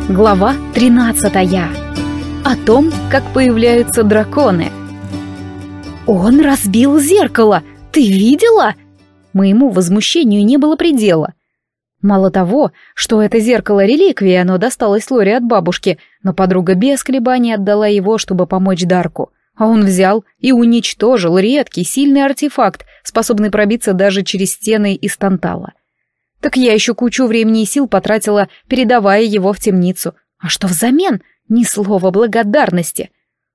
Глава 13. О том, как появляются драконы. «Он разбил зеркало! Ты видела?» Моему возмущению не было предела. Мало того, что это зеркало реликвия, оно досталось Лори от бабушки, но подруга без колебаний отдала его, чтобы помочь Дарку. А он взял и уничтожил редкий, сильный артефакт, способный пробиться даже через стены из тантала. Так я еще кучу времени и сил потратила, передавая его в темницу. А что взамен? Ни слова благодарности.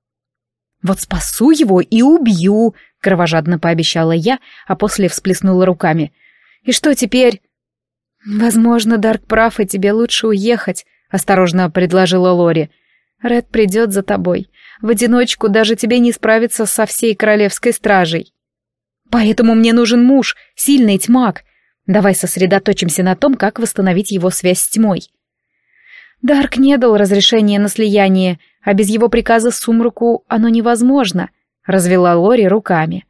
«Вот спасу его и убью», — кровожадно пообещала я, а после всплеснула руками. «И что теперь?» «Возможно, Дарк прав, и тебе лучше уехать», — осторожно предложила Лори. «Ред придет за тобой. В одиночку даже тебе не справиться со всей королевской стражей. Поэтому мне нужен муж, сильный тьмак. Давай сосредоточимся на том, как восстановить его связь с тьмой». Дарк не дал разрешения на слияние, а без его приказа Сумраку оно невозможно, развела Лори руками.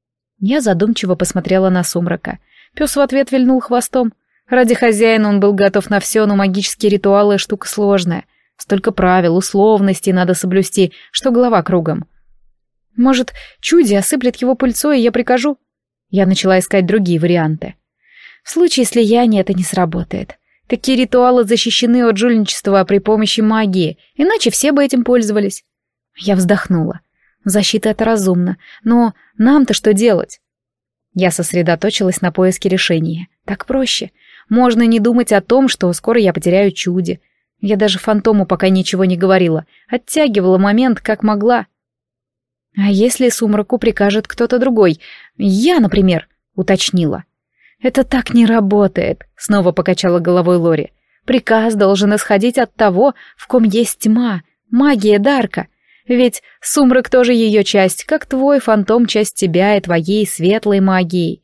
Я задумчиво посмотрела на Сумрака. Пес в ответ вильнул хвостом. Ради хозяина он был готов на все, но магические ритуалы — штука сложная. Столько правил, условностей надо соблюсти, что голова кругом. Может, чуди осыплет его пыльцой, и я прикажу? Я начала искать другие варианты. В случае слияния это не сработает. Такие ритуалы защищены от жульничества при помощи магии, иначе все бы этим пользовались. Я вздохнула. Защита — это разумно, но нам-то что делать? Я сосредоточилась на поиске решения. Так проще. Можно не думать о том, что скоро я потеряю чуди. Я даже фантому пока ничего не говорила, оттягивала момент как могла. А если Сумраку прикажет кто-то другой? Я, например, уточнила. «Это так не работает», — снова покачала головой Лори. «Приказ должен исходить от того, в ком есть тьма, магия Дарка. Ведь Сумрак тоже ее часть, как твой фантом часть тебя и твоей светлой магии».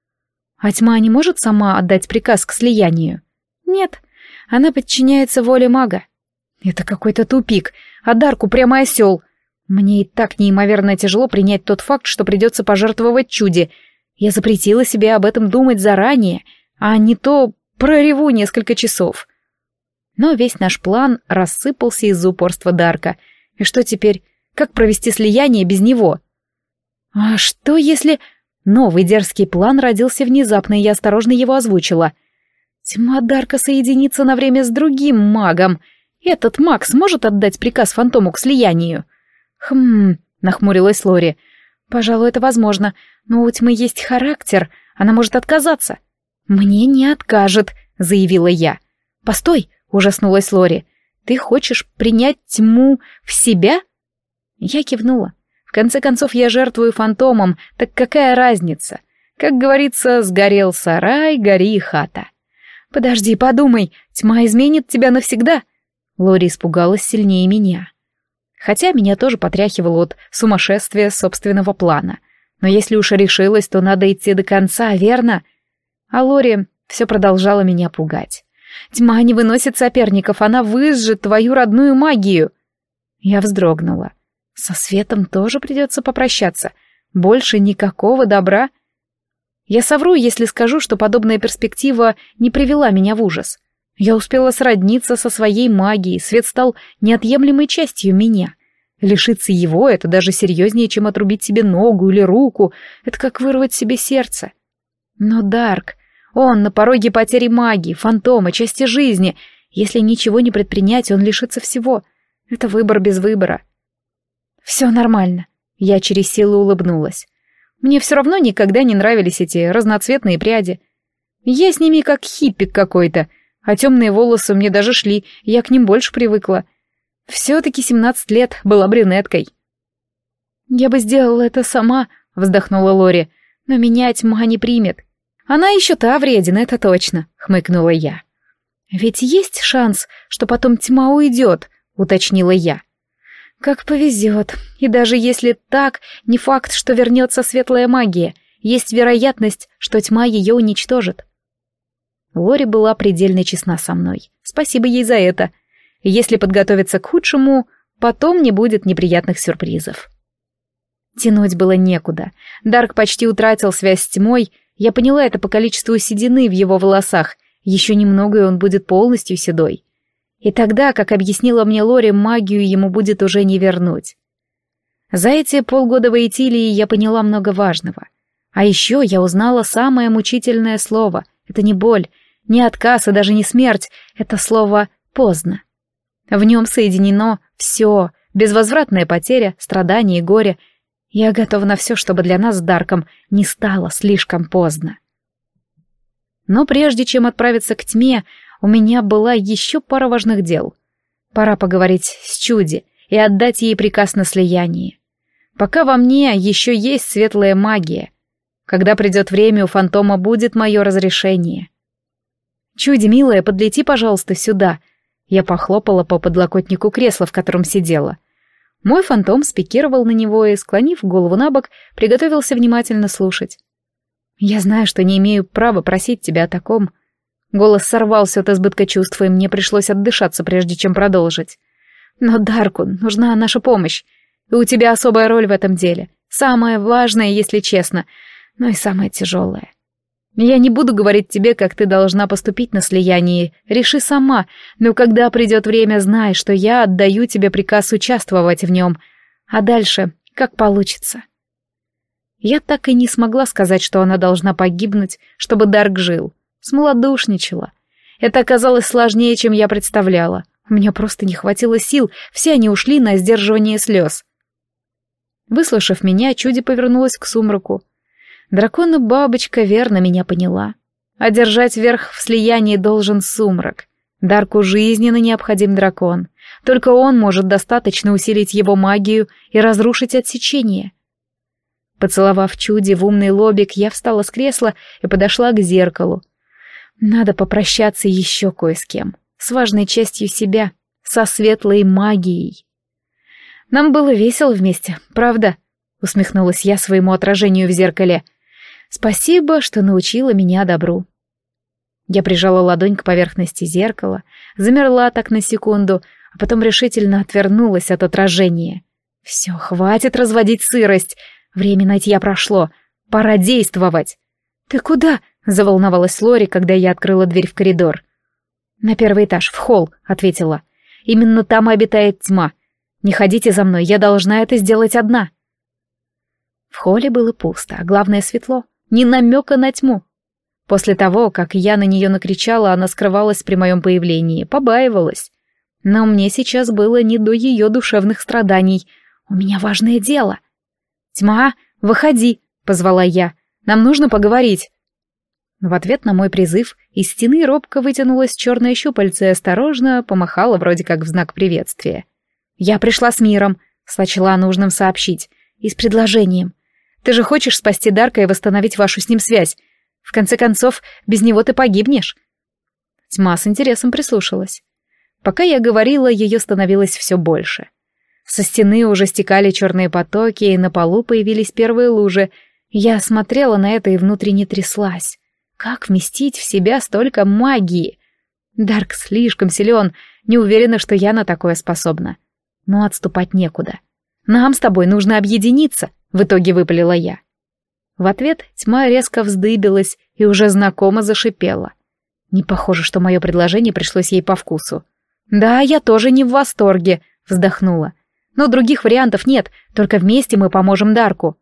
«А тьма не может сама отдать приказ к слиянию?» «Нет, она подчиняется воле мага». «Это какой-то тупик, а Дарку прямо осел. Мне и так неимоверно тяжело принять тот факт, что придется пожертвовать чуди. Я запретила себе об этом думать заранее, а не то прореву несколько часов». Но весь наш план рассыпался из-за упорства Дарка. И что теперь? Как провести слияние без него? А что если... Новый дерзкий план родился внезапно, и я осторожно его озвучила. Тьма Дарка соединится на время с другим магом. Этот маг сможет отдать приказ фантому к слиянию? Нахмурилась Лори. «Пожалуй, это возможно, но у тьмы есть характер, она может отказаться». «Мне не откажет», — заявила я. «Постой», — ужаснулась Лори, — «ты хочешь принять тьму в себя?» Я кивнула. В конце концов, я жертвую фантомом, так какая разница? Как говорится, сгорел сарай, гори и хата. «Подожди, подумай, тьма изменит тебя навсегда». Лори испугалась сильнее меня. Хотя меня тоже потряхивало от сумасшествия собственного плана. Но если уж решилась, то надо идти до конца, верно? А Лори все продолжала меня пугать. «Тьма не выносит соперников, она выжжет твою родную магию». Я вздрогнула. Со светом тоже придется попрощаться. Больше никакого добра. Я совру, если скажу, что подобная перспектива не привела меня в ужас. Я успела сродниться со своей магией, свет стал неотъемлемой частью меня. Лишиться его — это даже серьезнее, чем отрубить себе ногу или руку, это как вырвать себе сердце. Но Дарк, он на пороге потери магии, фантома, части жизни. Если ничего не предпринять, он лишится всего. Это выбор без выбора. Все нормально. Я через силу улыбнулась. Мне все равно никогда не нравились эти разноцветные пряди. Я с ними как хиппик какой-то, а темные волосы мне даже шли, я к ним больше привыкла. Все-таки 17 лет была брюнеткой. «Я бы сделала это сама», — вздохнула Лори, — «но меня тьма не примет». «Она еще та вредина, это точно», — хмыкнула я. «Ведь есть шанс, что потом тьма уйдет», — уточнила я. «Как повезет. И даже если так, не факт, что вернется светлая магия. Есть вероятность, что тьма ее уничтожит». Лори была предельно честна со мной. Спасибо ей за это. Если подготовиться к худшему, потом не будет неприятных сюрпризов. Тянуть было некуда. Дарк почти утратил связь с тьмой. Я поняла это по количеству седины в его волосах. Еще немного, и он будет полностью седой. И тогда, как объяснила мне Лори, магию ему будет уже не вернуть. За эти полгода в Эйтилии я поняла много важного. А еще я узнала самое мучительное слово. Это не боль, не отказ и даже не смерть. Это слово «поздно». В нем соединено все, безвозвратная потеря, страдания и горе. Я готова на все, чтобы для нас с Дарком не стало слишком поздно. Но прежде чем отправиться к тьме, у меня была еще пара важных дел. Пора поговорить с Чуди и отдать ей приказ на слияние. Пока во мне еще есть светлая магия. Когда придет время, у фантома будет мое разрешение. «Чуди, милая, подлети, пожалуйста, сюда». Я похлопала по подлокотнику кресла, в котором сидела. Мой фантом спикировал на него и, склонив голову на бок, приготовился внимательно слушать. «Я знаю, что не имею права просить тебя о таком». Голос сорвался от избытка чувств, и мне пришлось отдышаться, прежде чем продолжить. «Но Дарку нужна наша помощь, и у тебя особая роль в этом деле. Самая важная, если честно, но и самая тяжелая. Я не буду говорить тебе, как ты должна поступить на слиянии, реши сама, но когда придет время, знай, что я отдаю тебе приказ участвовать в нем, а дальше как получится». Я так и не смогла сказать, что она должна погибнуть, чтобы Дарк жил. Смолодушничала. Это оказалось сложнее, чем я представляла. У меня просто не хватило сил, все они ушли на сдерживание слез. Выслушав меня, Чуди повернулась к сумраку. Дракона-бабочка верно меня поняла. Одержать верх в слиянии должен сумрак. Дарку жизненно необходим дракон. Только он может достаточно усилить его магию и разрушить отсечение. Поцеловав Чуди в умный лобик, я встала с кресла и подошла к зеркалу. Надо попрощаться еще кое с кем. С важной частью себя, со светлой магией. Нам было весело вместе, правда? Усмехнулась я своему отражению в зеркале. Спасибо, что научила меня добру. Я прижала ладонь к поверхности зеркала, замерла так на секунду, а потом решительно отвернулась от отражения. Все, хватит разводить сырость. Время нытья прошло. Пора действовать. «Ты куда?» — заволновалась Лори, когда я открыла дверь в коридор. «На первый этаж, в холл», — ответила. «Именно там и обитает тьма. Не ходите за мной, я должна это сделать одна». В холле было пусто, а главное светло. Ни намека на тьму. После того, как я на нее накричала, она скрывалась при моем появлении, побаивалась. Но мне сейчас было не до ее душевных страданий. У меня важное дело. «Тьма, выходи», — позвала я. «Нам нужно поговорить». В ответ на мой призыв из стены робко вытянулась черное щупальце и осторожно помахала вроде как в знак приветствия. «Я пришла с миром», — сочла нужным сообщить, — «и с предложением. Ты же хочешь спасти Дарка и восстановить вашу с ним связь. В конце концов, без него ты погибнешь». Тьма с интересом прислушалась. Пока я говорила, ее становилось все больше. Со стены уже стекали черные потоки, и на полу появились первые лужи. Я смотрела на это и внутренне тряслась. Как вместить в себя столько магии? Дарк слишком силен, не уверена, что я на такое способна. Но отступать некуда. «Нам с тобой нужно объединиться», — в итоге выпалила я. В ответ тьма резко вздыбилась и уже знакомо зашипела. Не похоже, что мое предложение пришлось ей по вкусу. «Да, я тоже не в восторге», — вздохнула. «Но других вариантов нет, только вместе мы поможем Дарку».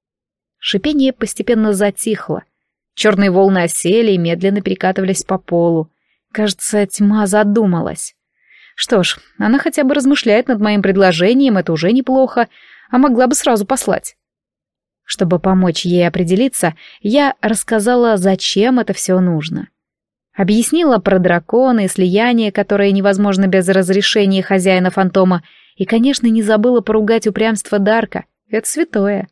Шипение постепенно затихло. Черные волны осели и медленно перекатывались по полу. Кажется, тьма задумалась. Что ж, она хотя бы размышляет над моим предложением, это уже неплохо, а могла бы сразу послать. Чтобы помочь ей определиться, я рассказала, зачем это все нужно. Объяснила про дракона и слияние, которое невозможно без разрешения хозяина фантома, и, конечно, не забыла поругать упрямство Дарка. Это святое.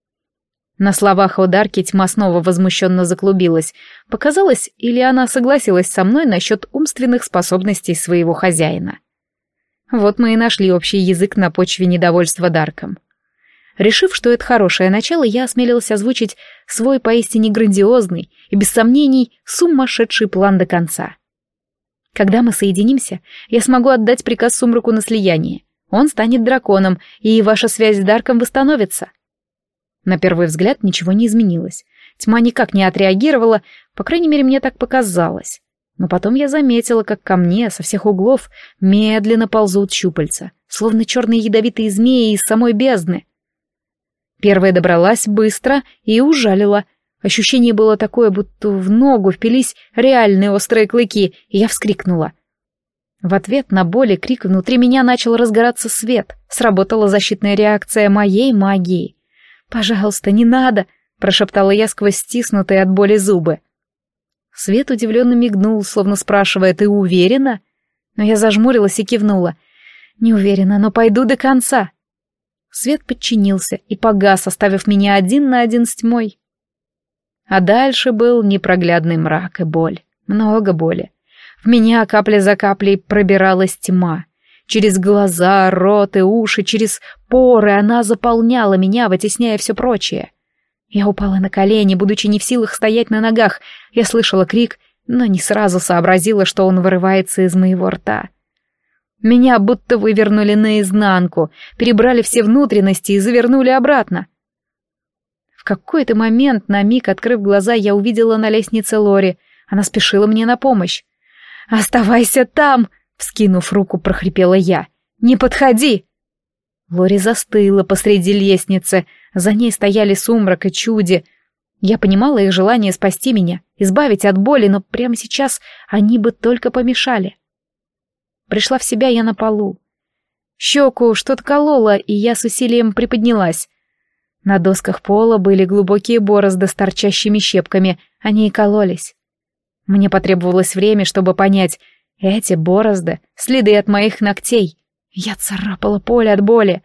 На словах о Дарке тьма снова возмущенно заклубилась. Показалось, или она согласилась со мной насчет умственных способностей своего хозяина. Вот мы и нашли общий язык на почве недовольства Дарком. Решив, что это хорошее начало, я осмелилась озвучить свой поистине грандиозный и, без сомнений, сумасшедший план до конца. Когда мы соединимся, я смогу отдать приказ Сумраку на слияние. Он станет драконом, и ваша связь с Дарком восстановится. На первый взгляд ничего не изменилось. Тьма никак не отреагировала, по крайней мере, мне так показалось. Но потом я заметила, как ко мне со всех углов медленно ползут щупальца, словно черные ядовитые змеи из самой бездны. Первая добралась быстро и ужалила. Ощущение было такое, будто в ногу впились реальные острые клыки, и я вскрикнула. В ответ на боль и крик внутри меня начал разгораться свет. Сработала защитная реакция моей магии. «Пожалуйста, не надо!» — прошептала я сквозь стиснутые от боли зубы. Свет удивленно мигнул, словно спрашивая: «Ты уверена?» Но я зажмурилась и кивнула. «Не уверена, но пойду до конца». Свет подчинился и погас, оставив меня один на один с тьмой. А дальше был непроглядный мрак и боль. Много боли. В меня капля за каплей пробиралась тьма. Через глаза, рот и уши, через поры она заполняла меня, вытесняя все прочее. Я упала на колени, будучи не в силах стоять на ногах. Я слышала крик, но не сразу сообразила, что он вырывается из моего рта. Меня будто вывернули наизнанку, перебрали все внутренности и завернули обратно. В какой-то момент, на миг открыв глаза, я увидела на лестнице Лори. Она спешила мне на помощь. «Оставайся там!» — вскинув руку, прохрипела я. «Не подходи!» Лори застыла посреди лестницы. За ней стояли Сумрак и Чуди. Я понимала их желание спасти меня, избавить от боли, но прямо сейчас они бы только помешали. Пришла в себя я на полу. Щеку что-то кололо, и я с усилием приподнялась. На досках пола были глубокие борозды с торчащими щепками, они и кололись. Мне потребовалось время, чтобы понять, эти борозды — следы от моих ногтей. Я царапала поле от боли.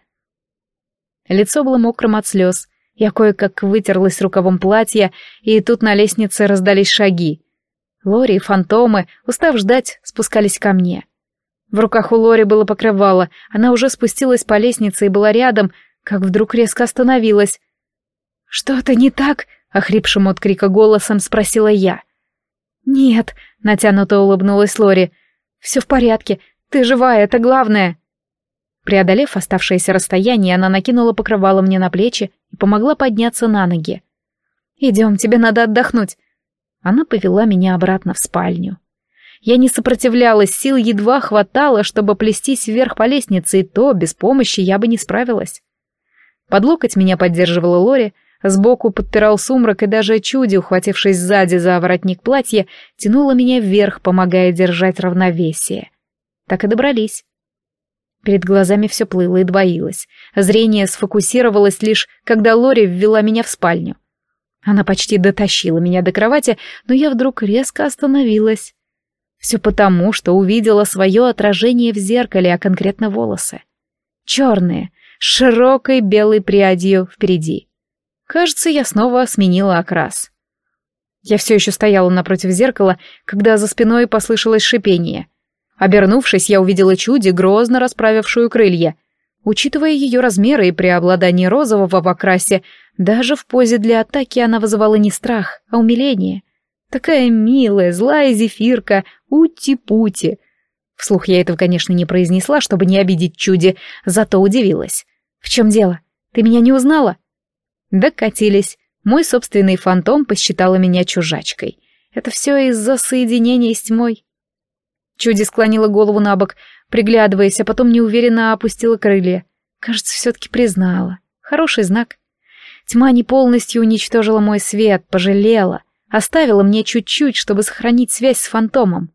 Лицо было мокрым от слез. Я кое-как вытерлась рукавом платья, и тут на лестнице раздались шаги. Лори и фантомы, устав ждать, спускались ко мне. В руках у Лори было покрывало, она уже спустилась по лестнице и была рядом, как вдруг резко остановилась. «Что-то не так?» — охрипшим от крика голосом спросила я. «Нет», — натянуто улыбнулась Лори. «Все в порядке, ты живая, это главное». Преодолев оставшееся расстояние, она накинула покрывало мне на плечи и помогла подняться на ноги. «Идем, тебе надо отдохнуть». Она повела меня обратно в спальню. Я не сопротивлялась, сил едва хватало, чтобы плестись вверх по лестнице, и то без помощи я бы не справилась. Под локоть меня поддерживала Лори, сбоку подпирал Сумрак, и даже Чуди, ухватившись сзади за воротник платья, тянула меня вверх, помогая держать равновесие. Так и добрались. Перед глазами все плыло и двоилось. Зрение сфокусировалось лишь, когда Лори ввела меня в спальню. Она почти дотащила меня до кровати, но я вдруг резко остановилась. Все потому, что увидела свое отражение в зеркале, а конкретно волосы. Черные, с широкой белой прядью впереди. Кажется, я снова сменила окрас. Я все еще стояла напротив зеркала, когда за спиной послышалось шипение. Обернувшись, я увидела Чуди, грозно расправившую крылья. Учитывая ее размеры и преобладание розового в окрасе, даже в позе для атаки она вызывала не страх, а умиление. Такая милая, злая зефирка, ути-пути. Вслух я этого, конечно, не произнесла, чтобы не обидеть Чуди, зато удивилась. «В чем дело? Ты меня не узнала?» Докатились. Мой собственный фантом посчитала меня чужачкой. Это все из-за соединения с тьмой. Чуди склонила голову на бок, приглядываясь, а потом неуверенно опустила крылья. Кажется, все-таки признала. Хороший знак. Тьма не полностью уничтожила мой свет, пожалела. Оставила мне чуть-чуть, чтобы сохранить связь с фантомом.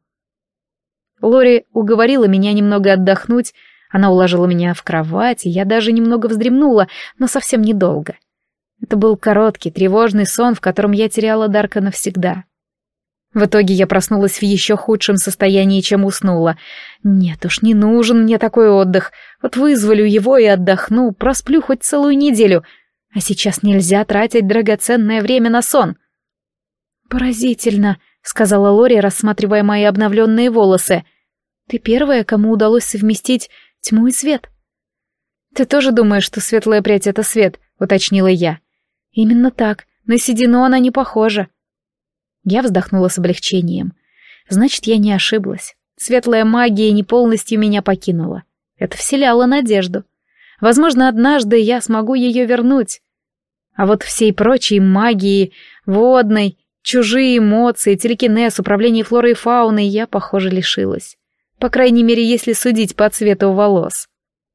Лори уговорила меня немного отдохнуть. Она уложила меня в кровать, и я даже немного вздремнула, но совсем недолго. Это был короткий, тревожный сон, в котором я теряла Дарка навсегда. В итоге я проснулась в еще худшем состоянии, чем уснула. Нет уж, не нужен мне такой отдых. Вот вызволю его и отдохну, просплю хоть целую неделю. А сейчас нельзя тратить драгоценное время на сон. «Поразительно», — сказала Лори, рассматривая мои обновленные волосы. «Ты первая, кому удалось совместить тьму и свет». «Ты тоже думаешь, что светлая прядь — это свет?» — уточнила я. «Именно так. На седину она не похожа». Я вздохнула с облегчением. Значит, я не ошиблась. Светлая магия не полностью меня покинула. Это вселяло надежду. Возможно, однажды я смогу ее вернуть. А вот всей прочей магии, водной, Чужие эмоции, телекинез, управление флорой и фауной я, похоже, лишилась. По крайней мере, если судить по цвету волос.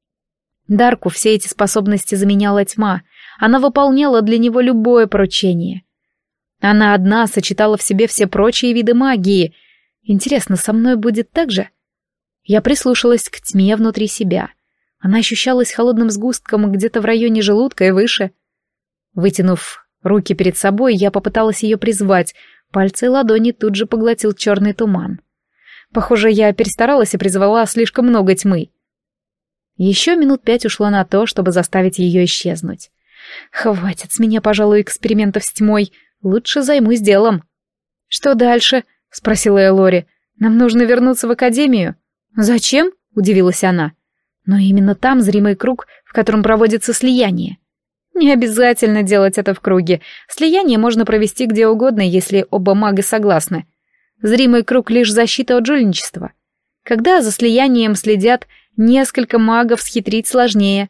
Дарку все эти способности заменяла тьма. Она выполняла для него любое поручение. Она одна сочетала в себе все прочие виды магии. Интересно, со мной будет так же? Я прислушалась к тьме внутри себя. Она ощущалась холодным сгустком где-то в районе желудка и выше. Вытянув руки перед собой, я попыталась ее призвать. Пальцы и ладони тут же поглотил черный туман. Похоже, я перестаралась и призвала слишком много тьмы. Еще минут 5 ушло на то, чтобы заставить ее исчезнуть. Хватит с меня, пожалуй, экспериментов с тьмой. Лучше займусь делом. «Что дальше?» — спросила Элори. «Нам нужно вернуться в академию». «Зачем?» — удивилась она. «Но именно там зримый круг, в котором проводится слияние». «Не обязательно делать это в круге. Слияние можно провести где угодно, если оба мага согласны. Зримый круг — лишь защита от жульничества. Когда за слиянием следят несколько магов, схитрить сложнее».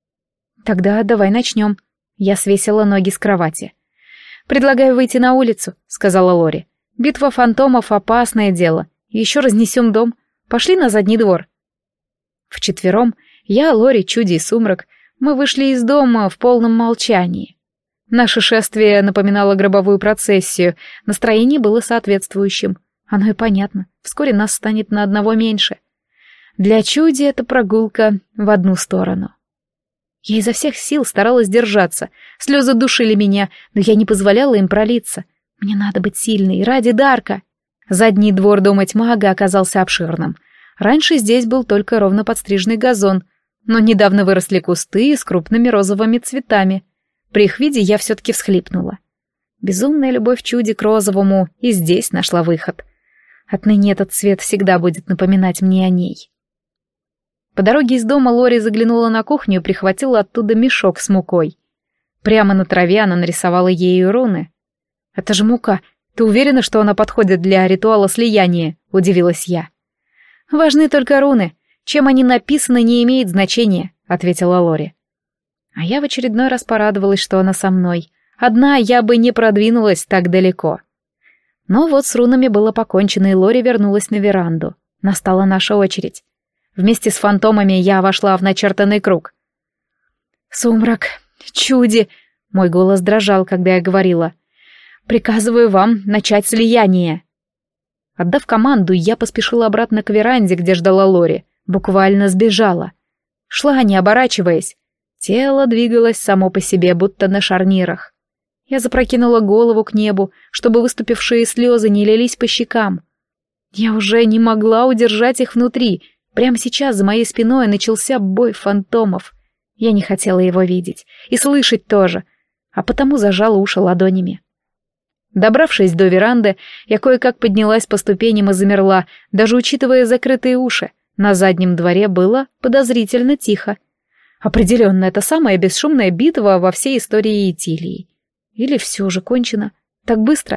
«Тогда давай начнем». Я свесила ноги с кровати. «Предлагаю выйти на улицу», — сказала Лори. «Битва фантомов — опасное дело. Еще разнесем дом. Пошли на задний двор». Вчетвером, я, Лори, Чуди и Сумрак, мы вышли из дома в полном молчании. Наше шествие напоминало гробовую процессию, настроение было соответствующим. Оно и понятно, вскоре нас станет на одного меньше. Для Чуди это прогулка в одну сторону. Я изо всех сил старалась держаться, слезы душили меня, но я не позволяла им пролиться. Мне надо быть сильной, ради Дарка. Задний двор дома Тьмага оказался обширным. Раньше здесь был только ровно подстриженный газон, но недавно выросли кусты с крупными розовыми цветами. При их виде я все-таки всхлипнула. Безумная любовь Чуди к розовому и здесь нашла выход. Отныне этот цвет всегда будет напоминать мне о ней. По дороге из дома Лори заглянула на кухню и прихватила оттуда мешок с мукой. Прямо на траве она нарисовала ею руны. «Это же мука. Ты уверена, что она подходит для ритуала слияния?» — удивилась я. «Важны только руны. Чем они написаны, не имеет значения», — ответила Лори. А я в очередной раз порадовалась, что она со мной. Одна я бы не продвинулась так далеко. Но вот с рунами было покончено, и Лори вернулась на веранду. Настала наша очередь. Вместе с фантомами я вошла в начертанный круг. «Сумрак, Чуди!» — мой голос дрожал, когда я говорила. «Приказываю вам начать слияние». Отдав команду, я поспешила обратно к веранде, где ждала Лори. Буквально сбежала. Шла, не оборачиваясь. Тело двигалось само по себе, будто на шарнирах. Я запрокинула голову к небу, чтобы выступившие слезы не лились по щекам. Я уже не могла удержать их внутри. Прямо сейчас за моей спиной начался бой фантомов. Я не хотела его видеть. И слышать тоже. А потому зажала уши ладонями. Добравшись до веранды, я кое-как поднялась по ступеням и замерла, даже учитывая закрытые уши. На заднем дворе было подозрительно тихо. Определенно, это самая бесшумная битва во всей истории Итилии. Или все уже кончено? Так быстро?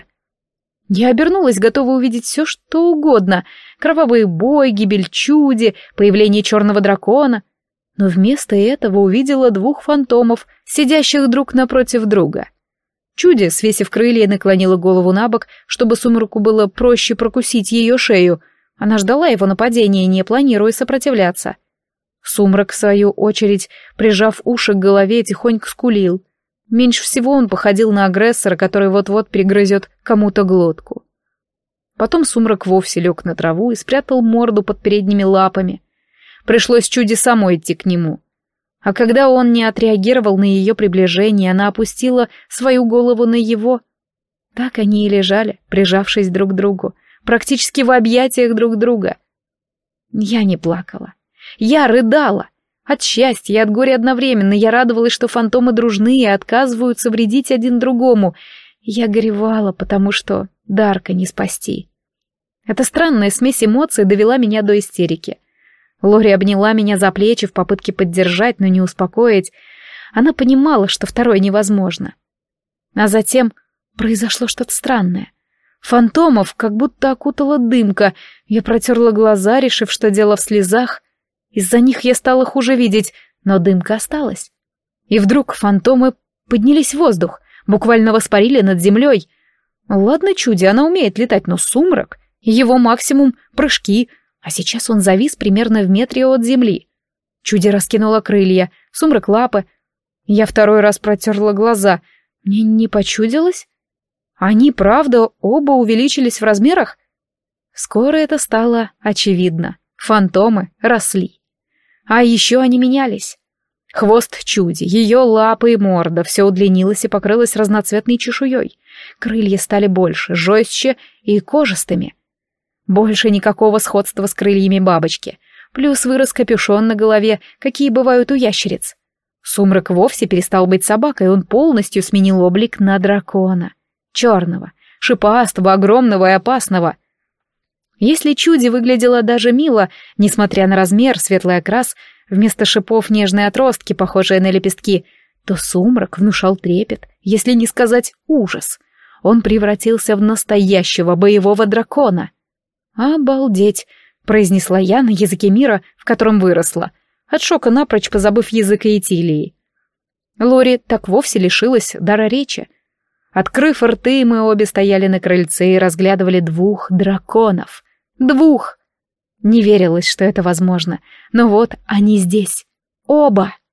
Я обернулась, готова увидеть все, что угодно. Кровавый бой, гибель Чуди, появление черного дракона. Но вместо этого увидела двух фантомов, сидящих друг напротив друга. Чуди, свесив крылья, наклонила голову на бок, чтобы Сумраку было проще прокусить ее шею. Она ждала его нападения, не планируя сопротивляться. Сумрак, в свою очередь, прижав уши к голове, тихонько скулил. Меньше всего он походил на агрессора, который вот-вот перегрызет кому-то глотку. Потом Сумрак вовсе лег на траву и спрятал морду под передними лапами. Пришлось Чуди самой идти к нему. А когда он не отреагировал на ее приближение, она опустила свою голову на его. Так они и лежали, прижавшись друг к другу, практически в объятиях друг друга. Я не плакала. Я рыдала. От счастья и от горя одновременно. Я радовалась, что фантомы дружны и отказываются вредить один другому. Я горевала, потому что Дарка не спасти. Эта странная смесь эмоций довела меня до истерики. Лори обняла меня за плечи в попытке поддержать, но не успокоить. Она понимала, что второе невозможно. А затем произошло что-то странное. Фантомов как будто окутала дымка. Я протерла глаза, решив, что дело в слезах. Из-за них я стала хуже видеть, но дымка осталась. И вдруг фантомы поднялись в воздух, буквально воспарили над землей. Ладно, чуди, она умеет летать, но Сумрак, его максимум — прыжки, а сейчас он завис примерно в метре от земли. Чуди раскинула крылья, Сумрак — лапы. Я второй раз протерла глаза. Мне не почудилось? Они, правда, оба увеличились в размерах? Скоро это стало очевидно. Фантомы росли. А еще они менялись. Хвост чуди, ее лапы и морда — все удлинилось и покрылось разноцветной чешуей. Крылья стали больше, жестче и кожистыми. Больше никакого сходства с крыльями бабочки. Плюс вырос капюшон на голове, какие бывают у ящериц. Сумрак вовсе перестал быть собакой, он полностью сменил облик на дракона. Черного, шипастого, огромного и опасного. Если чуди выглядела даже мило, несмотря на размер, светлый окрас, вместо шипов нежные отростки, похожие на лепестки, то Сумрак внушал трепет, если не сказать ужас. Он превратился в настоящего боевого дракона. «Обалдеть!» — произнесла я на языке мира, в котором выросла, от шока напрочь позабыв язык Этилии. Лори так вовсе лишилась дара речи. Открыв рты, мы обе стояли на крыльце и разглядывали 2 драконов. 2! Не верилось, что это возможно, но вот они здесь. Оба!